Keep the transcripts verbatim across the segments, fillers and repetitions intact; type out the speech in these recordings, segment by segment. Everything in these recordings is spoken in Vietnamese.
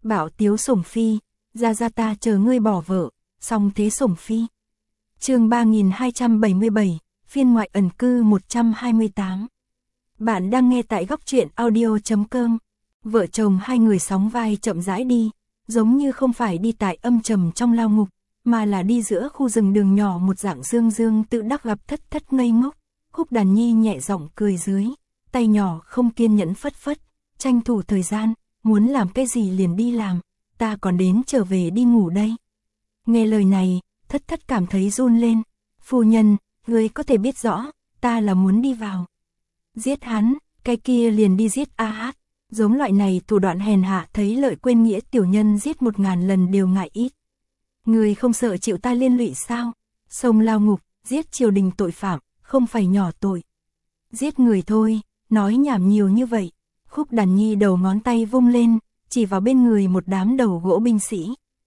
Bảo tiếu sủng phi, ra ra ta chờ ngươi bỏ vợ, xong thế sủng phi. Chương ba nghìn hai trăm bảy mươi bảy, phiên ngoại ẩn cư một trăm hai mươi tám. Bạn đang nghe tại góc truyện audio chấm com. Vợ chồng hai người sóng vai chậm rãi đi, giống như không phải đi tại âm trầm trong lao ngục, mà là đi giữa khu rừng đường nhỏ một dạng dương dương tự đắc gặp thất thất ngây ngốc. Khúc Đàn Nhi nhẹ giọng cười dưới, tay nhỏ không kiên nhẫn phất phất, tranh thủ thời gian, muốn làm cái gì liền đi làm, ta còn đến trở về đi ngủ đây. Nghe lời này, thất thất cảm thấy run lên, phu nhân, ngươi có thể biết rõ, ta là muốn đi vào. Giết hắn, cái kia liền đi giết a hát, giống loại này thủ đoạn hèn hạ thấy lợi quên nghĩa tiểu nhân giết một ngàn lần đều ngại ít. Ngươi không sợ chịu ta liên lụy sao? Sông lao ngục, giết triều đình tội phạm, không phải nhỏ tội. Giết người thôi, nói nhảm nhiều như vậy. Khúc Đàn Nhi đầu ngón tay vung lên, chỉ vào bên người một đám đầu gỗ binh sĩ.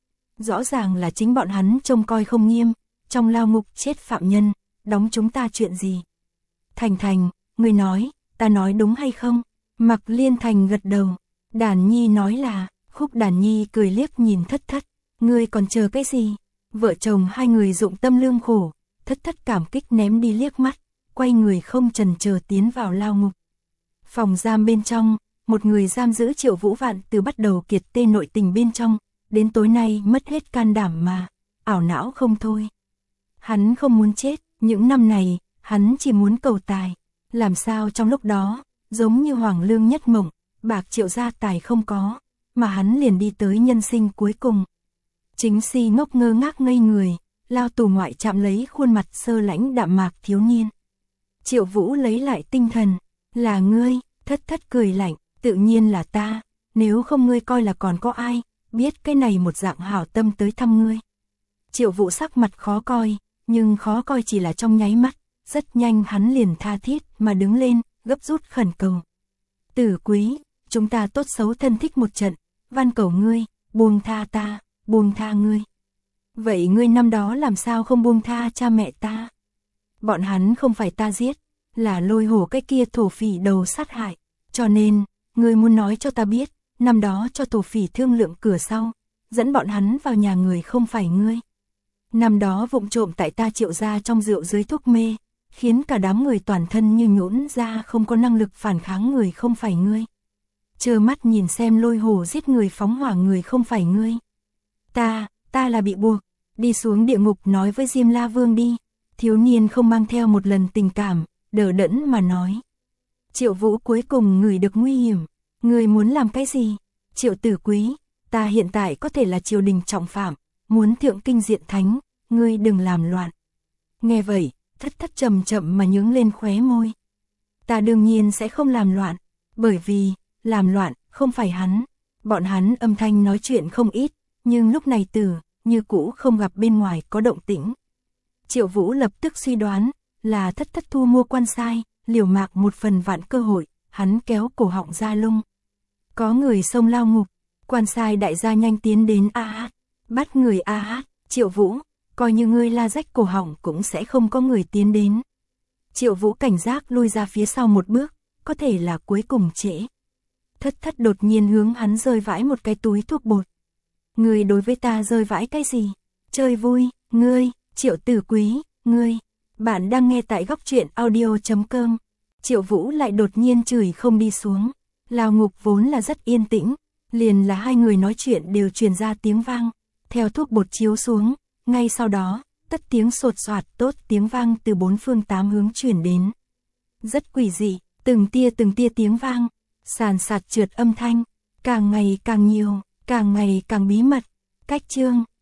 Rõ ràng là chính bọn hắn trông coi không nghiêm, trong lao ngục chết phạm nhân, đóng chúng ta chuyện gì? Thành Thành, người nói, ta nói đúng hay không? Mặc Liên Thành gật đầu, Đàn Nhi nói là, Khúc Đàn Nhi cười liếc nhìn thất thất, ngươi còn chờ cái gì? Vợ chồng hai người dụng tâm lương khổ, thất thất cảm kích ném đi liếc mắt, quay người không chần chờ tiến vào lao ngục. Phòng giam bên trong, một người giam giữ Triệu Vũ Vạn từ bắt đầu kiệt tê nội tình bên trong, đến tối nay mất hết can đảm mà, ảo não không thôi. Hắn không muốn chết, những năm này, hắn chỉ muốn cầu tài, làm sao trong lúc đó, giống như hoàng lương nhất mộng, bạc triệu gia tài không có, mà hắn liền đi tới nhân sinh cuối cùng. Chính Si ngốc ngơ ngác ngây người, lao tù ngoại chạm lấy khuôn mặt sơ lãnh đạm mạc thiếu niên. Triệu Vũ lấy lại tinh thần, là ngươi, thất thất cười lạnh, tự nhiên là ta, nếu không ngươi coi là còn có ai, biết cái này một dạng hảo tâm tới thăm ngươi. Triệu Vũ sắc mặt khó coi, nhưng khó coi chỉ là trong nháy mắt, rất nhanh hắn liền tha thiết mà đứng lên, gấp rút khẩn cầu. Tử Quý, chúng ta tốt xấu thân thích một trận, van cầu ngươi, buông tha ta, buông tha ngươi. Vậy ngươi năm đó làm sao không buông tha cha mẹ ta? Bọn hắn không phải ta giết, là Lôi Hổ cái kia thổ phỉ đầu sát hại, cho nên, ngươi muốn nói cho ta biết, năm đó cho thổ phỉ thương lượng cửa sau, dẫn bọn hắn vào nhà người không phải ngươi. Năm đó vụng trộm tại ta Triệu gia trong rượu dưới thuốc mê, khiến cả đám người toàn thân như nhũn ra không có năng lực phản kháng người không phải ngươi. Trơ mắt nhìn xem Lôi Hổ giết người phóng hỏa người không phải ngươi. Ta, ta là bị buộc, đi xuống địa ngục nói với Diêm La Vương đi. Thiếu niên không mang theo một lần tình cảm, đờ đẫn mà nói. Triệu Vũ cuối cùng ngửi được nguy hiểm, ngươi muốn làm cái gì? Triệu Tử Quý, ta hiện tại có thể là triều đình trọng phạm, muốn thượng kinh diện thánh, ngươi đừng làm loạn. Nghe vậy, thất thất chậm chậm mà nhướng lên khóe môi. Ta đương nhiên sẽ không làm loạn, bởi vì, làm loạn, không phải hắn. Bọn hắn âm thanh nói chuyện không ít, nhưng lúc này Tử, như cũ không gặp bên ngoài có động tĩnh. Triệu Vũ lập tức suy đoán, là thất thất thu mua quan sai, liều mạc một phần vạn cơ hội, hắn kéo cổ họng ra lung. Có người xông lao ngục, quan sai đại gia nhanh tiến đến a hát, bắt người a hát, Triệu Vũ, coi như ngươi la rách cổ họng cũng sẽ không có người tiến đến. Triệu Vũ cảnh giác lui ra phía sau một bước, có thể là cuối cùng trễ. Thất thất đột nhiên hướng hắn rơi vãi một cái túi thuốc bột. Ngươi đối với ta rơi vãi cái gì? Chơi vui, ngươi, Triệu Tử Quý, ngươi. Bạn đang nghe tại góc truyện audio chấm com. Triệu Vũ lại đột nhiên chửi không đi xuống. Lao ngục vốn là rất yên tĩnh, liền là hai người nói chuyện đều truyền ra tiếng vang. Theo thuốc bột chiếu xuống, ngay sau đó, tất tiếng sột soạt tốt tiếng vang từ bốn phương tám hướng truyền đến. Rất quỷ dị, từng tia từng tia tiếng vang, sàn sạt trượt âm thanh, càng ngày càng nhiều, càng ngày càng bí mật. Cách chương